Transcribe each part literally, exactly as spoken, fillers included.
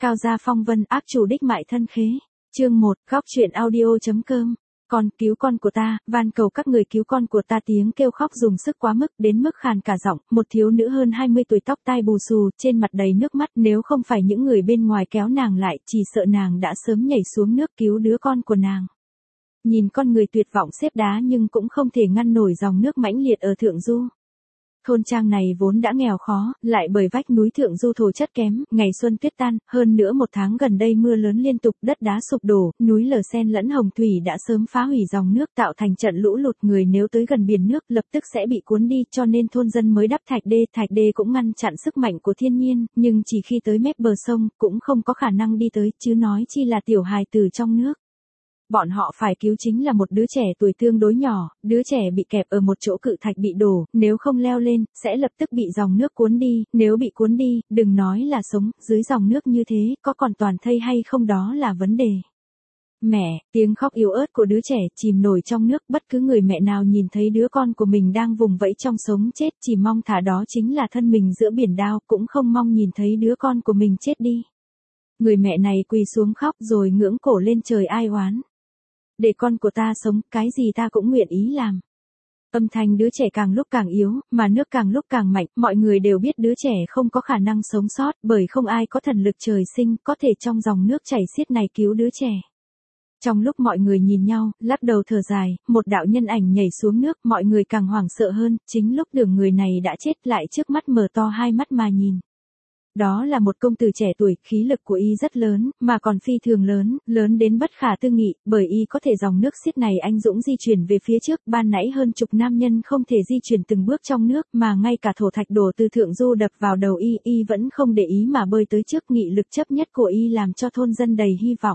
Cao gia phong vân ác chủ đích mại thân khế. Chương một, góc truyện audio.com. Con, cứu con của ta, van cầu các người cứu con của ta. Tiếng kêu khóc dùng sức quá mức đến mức khàn cả giọng, một thiếu nữ hơn hai mươi tuổi tóc tai bù xù, trên mặt đầy nước mắt, nếu không phải những người bên ngoài kéo nàng lại, chỉ sợ nàng đã sớm nhảy xuống nước cứu đứa con của nàng. Nhìn con người tuyệt vọng xếp đá nhưng cũng không thể ngăn nổi dòng nước mãnh liệt ở thượng du. Thôn trang này vốn đã nghèo khó, lại bởi vách núi thượng du thổ chất kém, ngày xuân tuyết tan, hơn nữa một tháng gần đây mưa lớn liên tục, đất đá sụp đổ, núi lở sen lẫn hồng thủy đã sớm phá hủy dòng nước tạo thành trận lũ lụt. Người nếu tới gần biển nước lập tức sẽ bị cuốn đi, cho nên thôn dân mới đắp thạch đê. Thạch đê cũng ngăn chặn sức mạnh của thiên nhiên, nhưng chỉ khi tới mép bờ sông cũng không có khả năng đi tới, chứ nói chi là tiểu hài tử trong nước. Bọn họ phải cứu chính là một đứa trẻ tuổi tương đối nhỏ, đứa trẻ bị kẹp ở một chỗ cự thạch bị đổ, nếu không leo lên, sẽ lập tức bị dòng nước cuốn đi, nếu bị cuốn đi, đừng nói là sống, dưới dòng nước như thế, có còn toàn thây hay không đó là vấn đề. Mẹ, tiếng khóc yếu ớt của đứa trẻ chìm nổi trong nước, bất cứ người mẹ nào nhìn thấy đứa con của mình đang vùng vẫy trong sống chết chỉ mong thả đó chính là thân mình giữa biển đao, cũng không mong nhìn thấy đứa con của mình chết đi. Người mẹ này quỳ xuống khóc rồi ngưỡng cổ lên trời ai oán. Để con của ta sống, cái gì ta cũng nguyện ý làm. Âm thanh đứa trẻ càng lúc càng yếu, mà nước càng lúc càng mạnh, mọi người đều biết đứa trẻ không có khả năng sống sót, bởi không ai có thần lực trời sinh, có thể trong dòng nước chảy xiết này cứu đứa trẻ. Trong lúc mọi người nhìn nhau, lắc đầu thở dài, một đạo nhân ảnh nhảy xuống nước, mọi người càng hoảng sợ hơn, chính lúc tưởng người này đã chết lại trước mắt mở to hai mắt mà nhìn. Đó là một công tử trẻ tuổi, khí lực của y rất lớn, mà còn phi thường lớn, lớn đến bất khả tư nghị, bởi y có thể dòng nước xiết này anh dũng di chuyển về phía trước, ban nãy hơn chục nam nhân không thể di chuyển từng bước trong nước, mà ngay cả thổ thạch đổ từ thượng du đập vào đầu y, y vẫn không để ý mà bơi tới trước. Nghị lực chấp nhất của y làm cho thôn dân đầy hy vọng.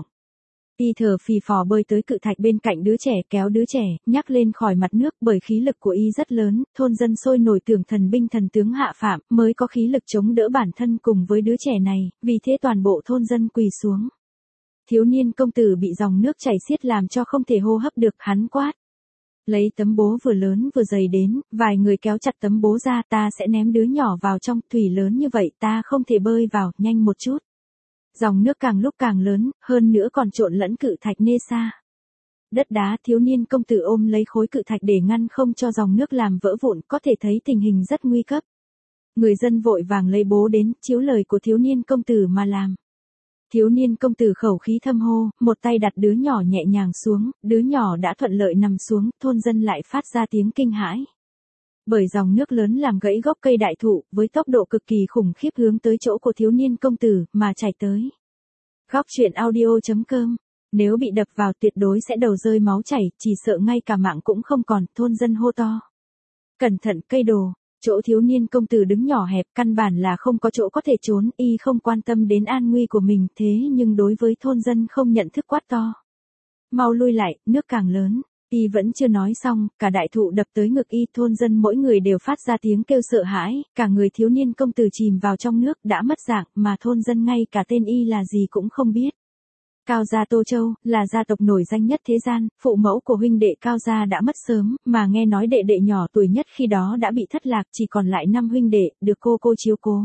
Y thở phì phò bơi tới cự thạch bên cạnh đứa trẻ, kéo đứa trẻ nhắc lên khỏi mặt nước, bởi khí lực của y rất lớn, thôn dân sôi nổi tưởng thần binh thần tướng hạ phạm mới có khí lực chống đỡ bản thân cùng với đứa trẻ này, vì thế toàn bộ thôn dân quỳ xuống. Thiếu niên công tử bị dòng nước chảy xiết làm cho không thể hô hấp được, hắn quát: lấy tấm bố vừa lớn vừa dày đến. Vài người kéo chặt tấm bố ra, ta sẽ ném đứa nhỏ vào trong, thủy lớn như vậy ta không thể bơi vào, nhanh một chút. Dòng nước càng lúc càng lớn, hơn nữa còn trộn lẫn cự thạch nê xa. Đất đá, thiếu niên công tử ôm lấy khối cự thạch để ngăn không cho dòng nước làm vỡ vụn, có thể thấy tình hình rất nguy cấp. Người dân vội vàng lấy bố đến, chiếu lời của thiếu niên công tử mà làm. Thiếu niên công tử khẩu khí thâm hô, một tay đặt đứa nhỏ nhẹ nhàng xuống, đứa nhỏ đã thuận lợi nằm xuống, thôn dân lại phát ra tiếng kinh hãi. Bởi dòng nước lớn làm gãy gốc cây đại thụ, với tốc độ cực kỳ khủng khiếp hướng tới chỗ của thiếu niên công tử, mà chảy tới. Góc truyện audio.com. Nếu bị đập vào tuyệt đối sẽ đầu rơi máu chảy, chỉ sợ ngay cả mạng cũng không còn, thôn dân hô to. Cẩn thận cây đồ, chỗ thiếu niên công tử đứng nhỏ hẹp, căn bản là không có chỗ có thể trốn, y không quan tâm đến an nguy của mình, thế nhưng đối với thôn dân không nhận thức quát to. Mau lui lại, nước càng lớn. Y vẫn chưa nói xong, cả đại thụ đập tới ngực y, thôn dân mỗi người đều phát ra tiếng kêu sợ hãi, cả người thiếu niên công tử chìm vào trong nước, đã mất dạng, mà thôn dân ngay cả tên y là gì cũng không biết. Cao gia Tô Châu, là gia tộc nổi danh nhất thế gian, phụ mẫu của huynh đệ Cao gia đã mất sớm, mà nghe nói đệ đệ nhỏ tuổi nhất khi đó đã bị thất lạc, chỉ còn lại năm huynh đệ, được cô cô chiếu cố.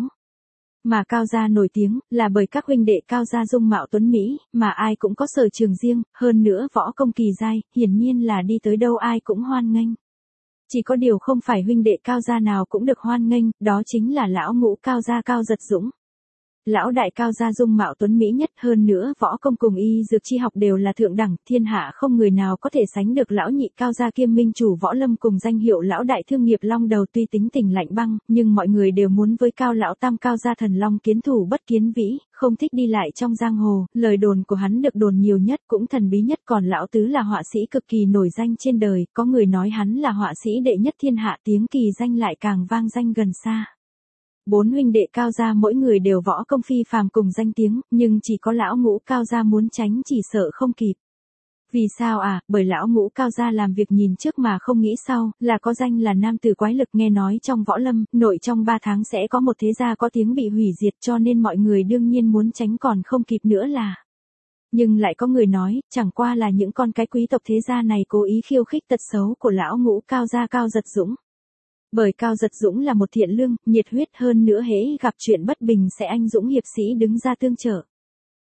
Mà Cao gia nổi tiếng, là bởi các huynh đệ Cao gia dung mạo tuấn Mỹ, mà ai cũng có sở trường riêng, hơn nữa võ công kỳ giai, hiển nhiên là đi tới đâu ai cũng hoan nghênh. Chỉ có điều không phải huynh đệ Cao gia nào cũng được hoan nghênh, đó chính là lão ngũ Cao gia Cao Giật Dũng. Lão đại Cao gia dung mạo tuấn Mỹ nhất, hơn nữa võ công cùng y dược chi học đều là thượng đẳng, thiên hạ không người nào có thể sánh được lão nhị Cao gia kiêm minh chủ võ lâm cùng danh hiệu lão đại thương nghiệp long đầu. Tuy tính tình lạnh băng, nhưng mọi người đều muốn với Cao lão tam Cao gia thần long kiến thủ bất kiến vĩ, không thích đi lại trong giang hồ, lời đồn của hắn được đồn nhiều nhất cũng thần bí nhất, còn lão tứ là họa sĩ cực kỳ nổi danh trên đời, có người nói hắn là họa sĩ đệ nhất thiên hạ, tiếng kỳ danh lại càng vang danh gần xa. Bốn huynh đệ Cao gia mỗi người đều võ công phi phàm cùng danh tiếng, nhưng chỉ có lão ngũ Cao gia muốn tránh chỉ sợ không kịp. Vì sao à? Bởi lão ngũ Cao gia làm việc nhìn trước mà không nghĩ sau, là có danh là nam tử quái lực, nghe nói trong võ lâm, nội trong ba tháng sẽ có một thế gia có tiếng bị hủy diệt, cho nên mọi người đương nhiên muốn tránh còn không kịp nữa là. Nhưng lại có người nói, chẳng qua là những con cái quý tộc thế gia này cố ý khiêu khích tật xấu của lão ngũ Cao gia Cao Giật Dũng. Bởi Cao Giật Dũng là một thiện lương, nhiệt huyết, hơn nữa hễ gặp chuyện bất bình sẽ anh dũng hiệp sĩ đứng ra tương trợ.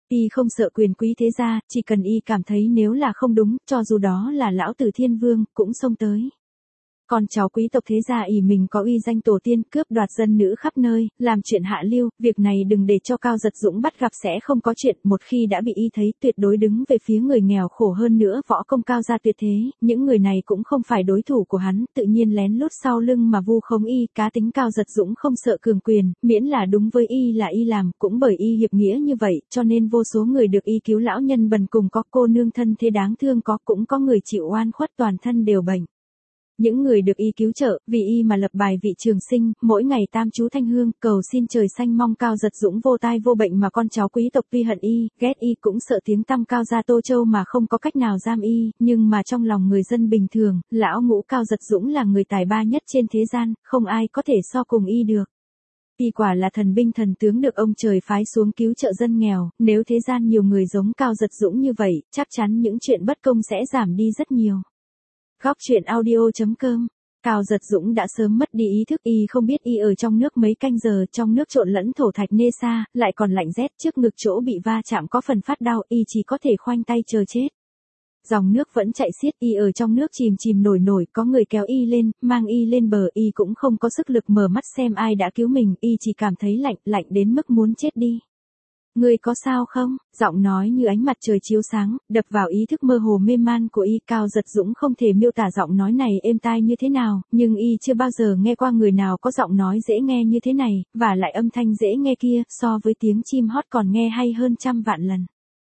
Y không sợ quyền quý thế gia, chỉ cần y cảm thấy nếu là không đúng, cho dù đó là lão tử thiên vương, cũng xông tới. Con cháu quý tộc thế gia ỷ mình có uy danh tổ tiên, cướp đoạt dân nữ khắp nơi, làm chuyện hạ lưu, việc này đừng để cho Cao Giật Dũng bắt gặp sẽ không có chuyện, một khi đã bị y thấy tuyệt đối đứng về phía người nghèo khổ, hơn nữa võ công cao gia tuyệt thế, những người này cũng không phải đối thủ của hắn, tự nhiên lén lút sau lưng mà vu khống y. Cá tính Cao Giật Dũng không sợ cường quyền, miễn là đúng với y là y làm, cũng bởi y hiệp nghĩa như vậy, cho nên vô số người được y cứu, lão nhân bần cùng có, cô nương thân thế đáng thương có, cũng có người chịu oan khuất toàn thân đều bệnh. Những người được y cứu trợ, vì y mà lập bài vị trường sinh, mỗi ngày tam chú thanh hương, cầu xin trời xanh, mong Cao Giật Dũng vô tai vô bệnh. Mà con cháu quý tộc tuy hận y, ghét y, cũng sợ tiếng tăm Cao gia Tô Châu mà không có cách nào giam y, nhưng mà trong lòng người dân bình thường, lão ngũ Cao Giật Dũng là người tài ba nhất trên thế gian, không ai có thể so cùng y được. Y quả là thần binh thần tướng được ông trời phái xuống cứu trợ dân nghèo, nếu thế gian nhiều người giống Cao Giật Dũng như vậy, chắc chắn những chuyện bất công sẽ giảm đi rất nhiều. Góc truyện audio chấm com. Cao Giật Dũng đã sớm mất đi ý thức, y không biết y ở trong nước mấy canh giờ, trong nước trộn lẫn thổ thạch nê sa, lại còn lạnh rét, trước ngực chỗ bị va chạm có phần phát đau, y chỉ có thể khoanh tay chờ chết. Dòng nước vẫn chạy xiết, y ở trong nước chìm chìm nổi nổi, có người kéo y lên, mang y lên bờ, y cũng không có sức lực mở mắt xem ai đã cứu mình, y chỉ cảm thấy lạnh, lạnh đến mức muốn chết đi. Ngươi có sao không? Giọng nói như ánh mặt trời chiếu sáng, đập vào ý thức mơ hồ mê man của y. Cao Giật Dũng không thể miêu tả giọng nói này êm tai như thế nào, nhưng y chưa bao giờ nghe qua người nào có giọng nói dễ nghe như thế này, và lại âm thanh dễ nghe kia, so với tiếng chim hót còn nghe hay hơn trăm vạn lần.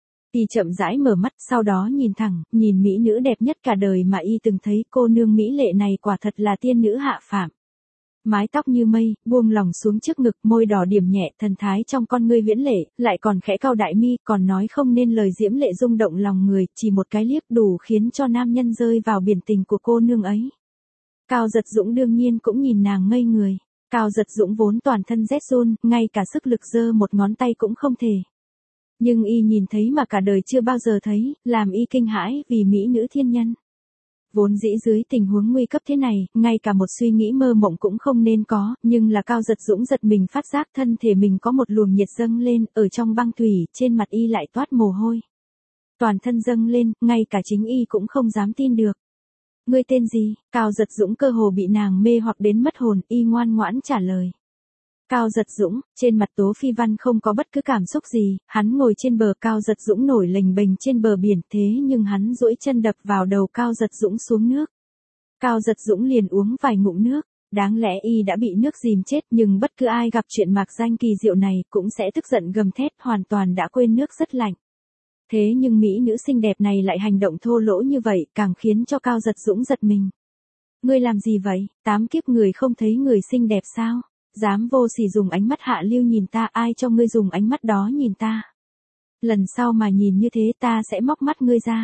Y chậm rãi mở mắt, sau đó nhìn thẳng, nhìn mỹ nữ đẹp nhất cả đời mà y từng thấy, cô nương mỹ lệ này quả thật là tiên nữ hạ phàm. Mái tóc như mây, buông lỏng xuống trước ngực, môi đỏ điểm nhẹ, thần thái trong con ngươi viễn lệ, lại còn khẽ cau đại mi, còn nói không nên lời diễm lệ rung động lòng người, chỉ một cái liếc đủ khiến cho nam nhân rơi vào biển tình của cô nương ấy. Cao Giật Dũng đương nhiên cũng nhìn nàng ngây người. Cao Giật Dũng vốn toàn thân rét run, ngay cả sức lực giơ một ngón tay cũng không thể. Nhưng y nhìn thấy mà cả đời chưa bao giờ thấy, làm y kinh hãi vì mỹ nữ thiên nhân. Vốn dĩ dưới tình huống nguy cấp thế này, ngay cả một suy nghĩ mơ mộng cũng không nên có, nhưng là Cao Giật Dũng giật mình phát giác thân thể mình có một luồng nhiệt dâng lên, ở trong băng thủy, trên mặt y lại toát mồ hôi. Toàn thân dâng lên, ngay cả chính y cũng không dám tin được. Ngươi tên gì? Cao Giật Dũng cơ hồ bị nàng mê hoặc đến mất hồn, y ngoan ngoãn trả lời. Cao Giật Dũng, trên mặt Tố Phi Văn không có bất cứ cảm xúc gì, hắn ngồi trên bờ, Cao Giật Dũng nổi lềnh bềnh trên bờ biển, thế nhưng hắn duỗi chân đập vào đầu Cao Giật Dũng xuống nước. Cao Giật Dũng liền uống vài ngụm nước, đáng lẽ y đã bị nước dìm chết, nhưng bất cứ ai gặp chuyện mạc danh kỳ diệu này cũng sẽ tức giận gầm thét, hoàn toàn đã quên nước rất lạnh. Thế nhưng mỹ nữ xinh đẹp này lại hành động thô lỗ như vậy, càng khiến cho Cao Giật Dũng giật mình. Ngươi làm gì vậy? Tám kiếp người không thấy người xinh đẹp sao? Dám vô sỉ dùng ánh mắt hạ lưu nhìn ta, ai cho ngươi dùng ánh mắt đó nhìn ta? Lần sau mà nhìn như thế ta sẽ móc mắt ngươi ra.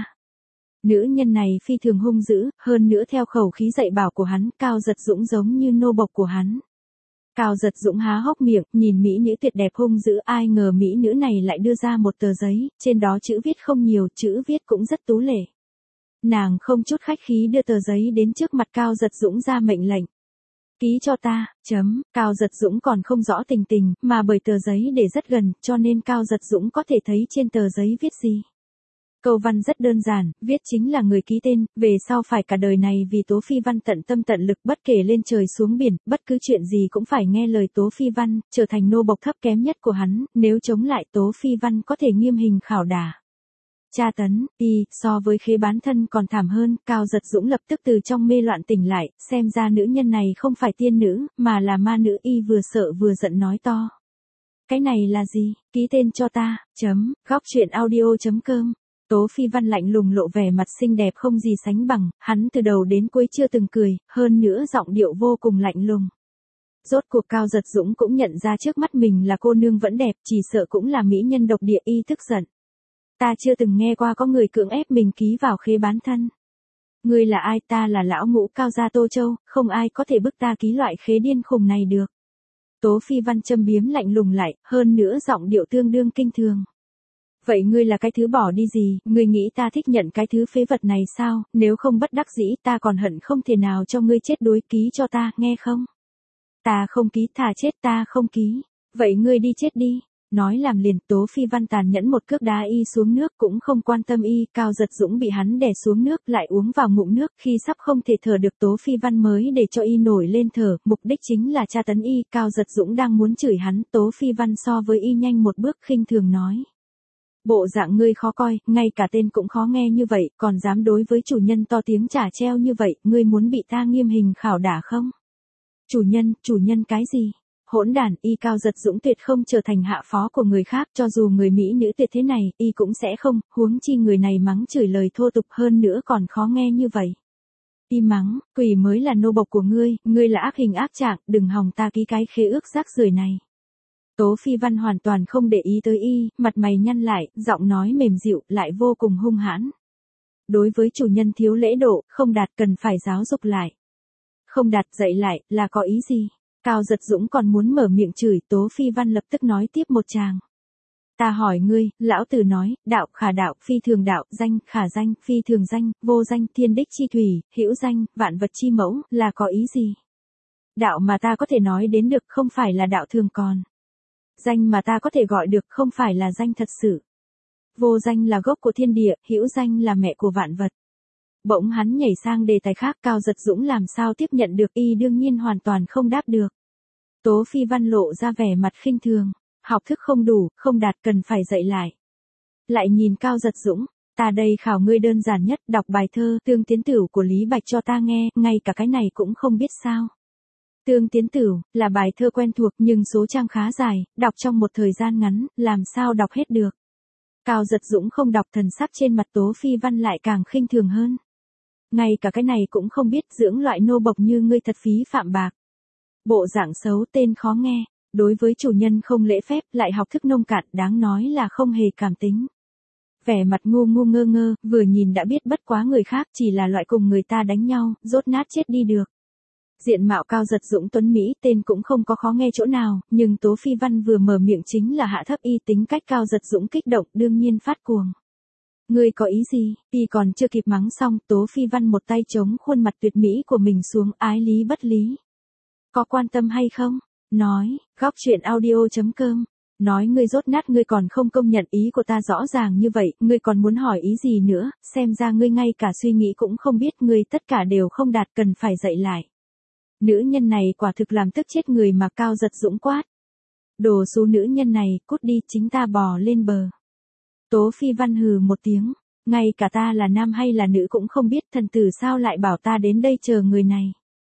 Nữ nhân này phi thường hung dữ, hơn nữa theo khẩu khí dạy bảo của hắn, Cao Giật Dũng giống như nô bộc của hắn. Cao Giật Dũng há hốc miệng, nhìn mỹ nữ tuyệt đẹp hung dữ, ai ngờ mỹ nữ này lại đưa ra một tờ giấy, trên đó chữ viết không nhiều, chữ viết cũng rất tú lệ. Nàng không chút khách khí đưa tờ giấy đến trước mặt Cao Giật Dũng ra mệnh lệnh. Ký cho ta, chấm, Cao Giật Dũng còn không rõ tình tình, mà bởi tờ giấy để rất gần, cho nên Cao Giật Dũng có thể thấy trên tờ giấy viết gì. Câu văn rất đơn giản, viết chính là người ký tên, về sau phải cả đời này vì Tố Phi Văn tận tâm tận lực, bất kể lên trời xuống biển, bất cứ chuyện gì cũng phải nghe lời Tố Phi Văn, trở thành nô bộc thấp kém nhất của hắn, nếu chống lại Tố Phi Văn có thể nghiêm hình khảo đả. Tra tấn, y, so với khế bán thân còn thảm hơn, Cao Giật Dũng lập tức từ trong mê loạn tỉnh lại, xem ra nữ nhân này không phải tiên nữ, mà là ma nữ, y vừa sợ vừa giận nói to. Cái này là gì? Ký tên cho ta, chấm, góc truyện audio chấm com. Tố Phi Văn lạnh lùng lộ vẻ mặt xinh đẹp không gì sánh bằng, hắn từ đầu đến cuối chưa từng cười, hơn nữa giọng điệu vô cùng lạnh lùng. Rốt cuộc Cao Giật Dũng cũng nhận ra trước mắt mình là cô nương vẫn đẹp, chỉ sợ cũng là mỹ nhân độc địa, y tức giận. Ta chưa từng nghe qua có người cưỡng ép mình ký vào khế bán thân. Ngươi là ai? Ta là lão ngũ Cao gia Tô Châu, không ai có thể bức ta ký loại khế điên khùng này được. Tố Phi Văn châm biếm lạnh lùng lại, hơn nữa giọng điệu tương đương kinh thường. Vậy ngươi là cái thứ bỏ đi gì, ngươi nghĩ ta thích nhận cái thứ phế vật này sao, nếu không bất đắc dĩ ta còn hận không thể nào cho ngươi chết đuối, ký cho ta, nghe không? Ta không ký, thà chết ta không ký. Vậy ngươi đi chết đi. Nói làm liền, Tố Phi Văn tàn nhẫn một cước đá y xuống nước, cũng không quan tâm y. Cao Giật Dũng bị hắn đè xuống nước, lại uống vào ngụm nước, khi sắp không thể thở được Tố Phi Văn mới để cho y nổi lên thở, mục đích chính là tra tấn y. Cao Giật Dũng đang muốn chửi hắn, Tố Phi Văn so với y nhanh một bước, khinh thường nói: bộ dạng ngươi khó coi, ngay cả tên cũng khó nghe như vậy, còn dám đối với chủ nhân to tiếng chả treo như vậy, ngươi muốn bị ta nghiêm hình khảo đả không? Chủ nhân, chủ nhân cái gì? Hỗn đản. Y. Cao Giật Dũng tuyệt không trở thành hạ phó của người khác, cho dù người mỹ nữ tuyệt thế này, y cũng sẽ không, huống chi người này mắng chửi lời thô tục hơn nữa còn khó nghe như vậy. Y mắng: quỷ mới là nô bộc của ngươi, ngươi là ác hình ác trạng, đừng hòng ta ký cái khế ước rác rưởi này. Tố Phi Văn hoàn toàn không để ý tới y, mặt mày nhăn lại, giọng nói mềm dịu, lại vô cùng hung hãn. Đối với chủ nhân thiếu lễ độ, không đạt cần phải giáo dục lại. Không đạt dạy lại, là có ý gì? Cao Giật Dũng còn muốn mở miệng chửi, Tố Phi Văn lập tức nói tiếp một tràng. Ta hỏi ngươi, lão tử nói, đạo khả đạo, phi thường đạo, danh khả danh, phi thường danh, vô danh, thiên đích chi thủy, hữu danh, vạn vật chi mẫu, là có ý gì? Đạo mà ta có thể nói đến được không phải là đạo thường còn. Danh mà ta có thể gọi được không phải là danh thật sự. Vô danh là gốc của thiên địa, hữu danh là mẹ của vạn vật. Bỗng hắn nhảy sang đề tài khác, Cao Giật Dũng làm sao tiếp nhận được, y đương nhiên hoàn toàn không đáp được. Tố Phi Văn lộ ra vẻ mặt khinh thường, học thức không đủ, không đạt cần phải dạy lại. Lại nhìn Cao Giật Dũng, ta đây khảo ngươi đơn giản nhất, đọc bài thơ Tương Tiến Tửu của Lý Bạch cho ta nghe, ngay cả cái này cũng không biết sao. Tương Tiến Tửu là bài thơ quen thuộc nhưng số trang khá dài, đọc trong một thời gian ngắn, làm sao đọc hết được. Cao Giật Dũng không đọc, thần sắc trên mặt Tố Phi Văn lại càng khinh thường hơn. Ngay cả cái này cũng không biết, dưỡng loại nô bộc như ngươi thật phí phạm bạc. Bộ dạng xấu, tên khó nghe, đối với chủ nhân không lễ phép, lại học thức nông cạn, đáng nói là không hề cảm tính. Vẻ mặt ngu ngu ngơ ngơ, vừa nhìn đã biết bất quá người khác chỉ là loại cùng người ta đánh nhau, rốt nát chết đi được. Diện mạo Cao Giật Dũng tuấn Mỹ, tên cũng không có khó nghe chỗ nào, nhưng Tố Phi Văn vừa mở miệng chính là hạ thấp y, tính cách Cao Giật Dũng kích động, đương nhiên phát cuồng. Ngươi có ý gì? Y còn chưa kịp mắng xong, Tố Phi Văn một tay chống khuôn mặt tuyệt mỹ của mình xuống, ái lý bất lý. Có quan tâm hay không? Nói, góc truyện audio chấm com. Nói ngươi rốt nát, ngươi còn không công nhận ý của ta rõ ràng như vậy, ngươi còn muốn hỏi ý gì nữa, xem ra ngươi ngay cả suy nghĩ cũng không biết, ngươi tất cả đều không đạt, cần phải dạy lại. Nữ nhân này quả thực làm tức chết người mà. Cao Giật Dũng quát. Đồ số nữ nhân này, cút đi, chính ta bò lên bờ. Tố Phi Văn hừ một tiếng, ngay cả ta là nam hay là nữ cũng không biết, thần tử sao lại bảo ta đến đây chờ người này.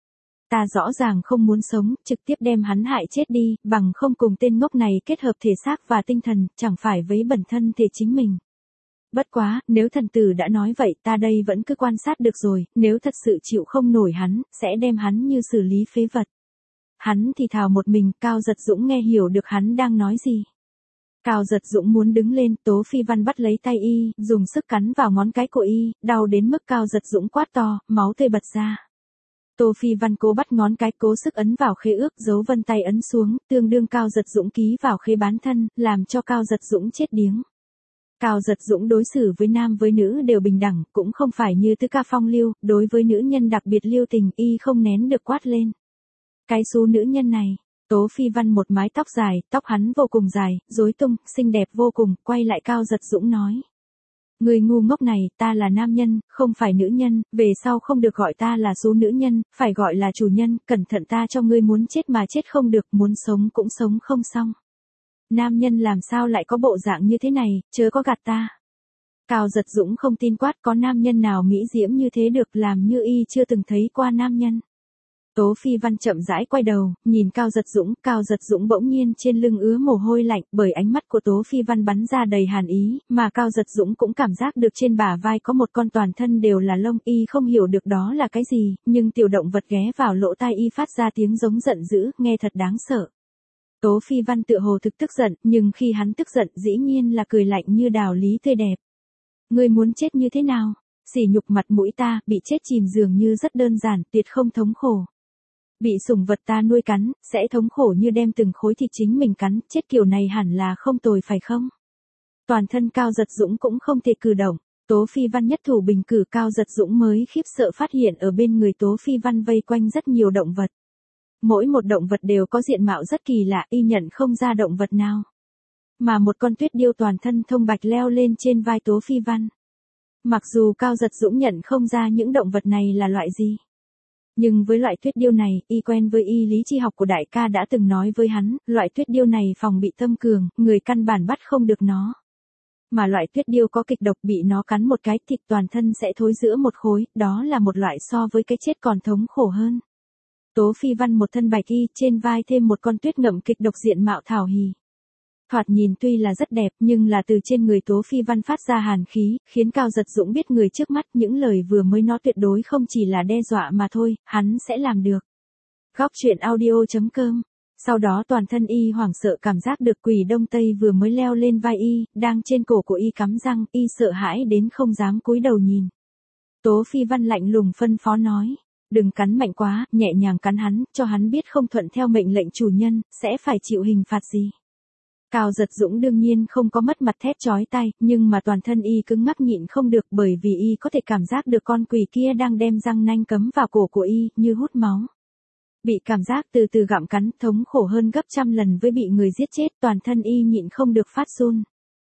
Ta rõ ràng không muốn sống, trực tiếp đem hắn hại chết đi, bằng không cùng tên ngốc này kết hợp thể xác và tinh thần, chẳng phải vấy bẩn thân thể chính mình. Bất quá, nếu thần tử đã nói vậy, ta đây vẫn cứ quan sát được rồi, nếu thật sự chịu không nổi hắn, sẽ đem hắn như xử lý phế vật. Hắn thì thào một mình, Cao Giật Dũng nghe hiểu được hắn đang nói gì. Cao Giật Dũng muốn đứng lên, Tố Phi Văn bắt lấy tay y, dùng sức cắn vào ngón cái của y, đau đến mức Cao Giật Dũng quát to, máu tươi bật ra. Tô Phi Văn cố bắt ngón cái, cố sức ấn vào khế ước, dấu vân tay ấn xuống, tương đương Cao Giật Dũng ký vào khế bán thân, làm cho Cao Giật Dũng chết điếng. Cao Giật Dũng đối xử với nam với nữ đều bình đẳng, cũng không phải như Tứ Ca phong lưu, đối với nữ nhân đặc biệt lưu tình, y không nén được quát lên. Cái số nữ nhân này. Tố Phi Văn một mái tóc dài, tóc hắn vô cùng dài, rối tung, xinh đẹp vô cùng, quay lại Cao Giật Dũng nói. Người ngu ngốc này, ta là nam nhân, không phải nữ nhân, về sau không được gọi ta là số nữ nhân, phải gọi là chủ nhân, cẩn thận ta cho ngươi muốn chết mà chết không được, muốn sống cũng sống không xong. Nam nhân làm sao lại có bộ dạng như thế này, chớ có gạt ta. Cao Giật Dũng không tin quát, có nam nhân nào mỹ diễm như thế được, làm như y chưa từng thấy qua nam nhân. Tố Phi Văn chậm rãi quay đầu, nhìn Cao Giật Dũng, Cao Giật Dũng bỗng nhiên trên lưng ứa mồ hôi lạnh, bởi ánh mắt của Tố Phi Văn bắn ra đầy hàn ý, mà Cao Giật Dũng cũng cảm giác được trên bả vai có một con toàn thân đều là lông, y không hiểu được đó là cái gì, nhưng tiểu động vật ghé vào lỗ tai y phát ra tiếng giống giận dữ, nghe thật đáng sợ. Tố Phi Văn tựa hồ thực tức giận, nhưng khi hắn tức giận dĩ nhiên là cười lạnh như đào lý tươi đẹp. Ngươi muốn chết như thế nào? Sỉ nhục mặt mũi ta, bị chết chìm dường như rất đơn giản, tuyệt không thống khổ. Bị sủng vật ta nuôi cắn, sẽ thống khổ như đem từng khối thịt chính mình cắn, chết kiểu này hẳn là không tồi phải không? Toàn thân Cao Giật Dũng cũng không thể cử động, Tố Phi Văn nhất thủ bình cử, Cao Giật Dũng mới khiếp sợ phát hiện ở bên người Tố Phi Văn vây quanh rất nhiều động vật. Mỗi một động vật đều có diện mạo rất kỳ lạ, y nhận không ra động vật nào. Mà một con tuyết điêu toàn thân thông bạch leo lên trên vai Tố Phi Văn. Mặc dù Cao Giật Dũng nhận không ra những động vật này là loại gì. Nhưng với loại tuyết điêu này, y quen với y lý chi học của đại ca đã từng nói với hắn, loại tuyết điêu này phòng bị tâm cường, người căn bản bắt không được nó. Mà loại tuyết điêu có kịch độc, bị nó cắn một cái thịt toàn thân sẽ thối rữa một khối, đó là một loại so với cái chết còn thống khổ hơn. Tố Phi Văn một thân bạch y, trên vai thêm một con tuyết ngậm kịch độc, diện mạo thảo hỉ. Thoạt nhìn tuy là rất đẹp, nhưng là từ trên người Tố Phi Văn phát ra hàn khí, khiến Cao Giật Dũng biết người trước mắt những lời vừa mới nói tuyệt đối không chỉ là đe dọa mà thôi, hắn sẽ làm được. Góc truyện audio chấm com. Sau đó toàn thân y hoảng sợ, cảm giác được quỷ Đông Tây vừa mới leo lên vai y, đang trên cổ của y cắm răng, y sợ hãi đến không dám cúi đầu nhìn. Tố Phi Văn lạnh lùng phân phó nói, đừng cắn mạnh quá, nhẹ nhàng cắn hắn, cho hắn biết không thuận theo mệnh lệnh chủ nhân, sẽ phải chịu hình phạt gì. Cao Giật Dũng đương nhiên không có mất mặt thét chói tai, nhưng mà toàn thân y cứng ngắc nhịn không được, bởi vì y có thể cảm giác được con quỷ kia đang đem răng nanh cấm vào cổ của y, như hút máu. Bị cảm giác từ từ gặm cắn, thống khổ hơn gấp trăm lần với bị người giết chết, toàn thân y nhịn không được phát run.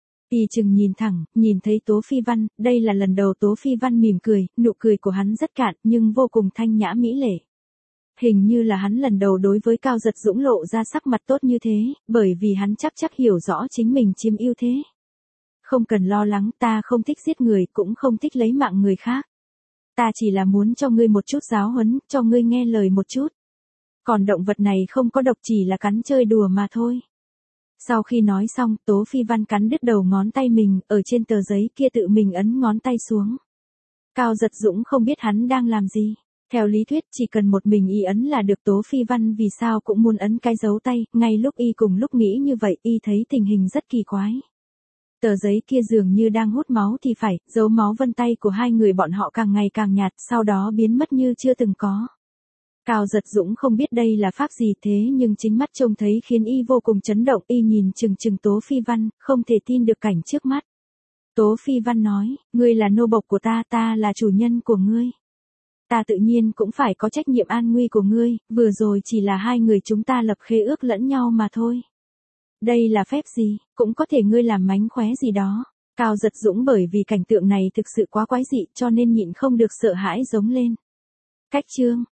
Y chừng nhìn thẳng, nhìn thấy Tố Phi Văn, đây là lần đầu Tố Phi Văn mỉm cười, nụ cười của hắn rất cạn, nhưng vô cùng thanh nhã mỹ lệ. Hình như là hắn lần đầu đối với Cao Giật Dũng lộ ra sắc mặt tốt như thế, bởi vì hắn chắc chắc hiểu rõ chính mình chiếm ưu thế. Không cần lo lắng, ta không thích giết người, cũng không thích lấy mạng người khác. Ta chỉ là muốn cho ngươi một chút giáo huấn, cho ngươi nghe lời một chút. Còn động vật này không có độc, chỉ là cắn chơi đùa mà thôi. Sau khi nói xong, Tố Phi Văn cắn đứt đầu ngón tay mình, ở trên tờ giấy kia tự mình ấn ngón tay xuống. Cao Giật Dũng không biết hắn đang làm gì. Theo lý thuyết chỉ cần một mình y ấn là được, Tố Phi Văn vì sao cũng muốn ấn cái dấu tay, ngay lúc y cùng lúc nghĩ như vậy, y thấy tình hình rất kỳ quái. Tờ giấy kia dường như đang hút máu thì phải, dấu máu vân tay của hai người bọn họ càng ngày càng nhạt, sau đó biến mất như chưa từng có. Cao Giật Dũng không biết đây là pháp gì, thế nhưng chính mắt trông thấy khiến y vô cùng chấn động, y nhìn chừng chừng Tố Phi Văn, không thể tin được cảnh trước mắt. Tố Phi Văn nói, ngươi là nô bộc của ta, ta là chủ nhân của ngươi. Ta tự nhiên cũng phải có trách nhiệm an nguy của ngươi, vừa rồi chỉ là hai người chúng ta lập khế ước lẫn nhau mà thôi. Đây là phép gì, cũng có thể ngươi làm mánh khóe gì đó. Cao Giật Dũng bởi vì cảnh tượng này thực sự quá quái dị cho nên nhịn không được sợ hãi giống lên. Cách chương.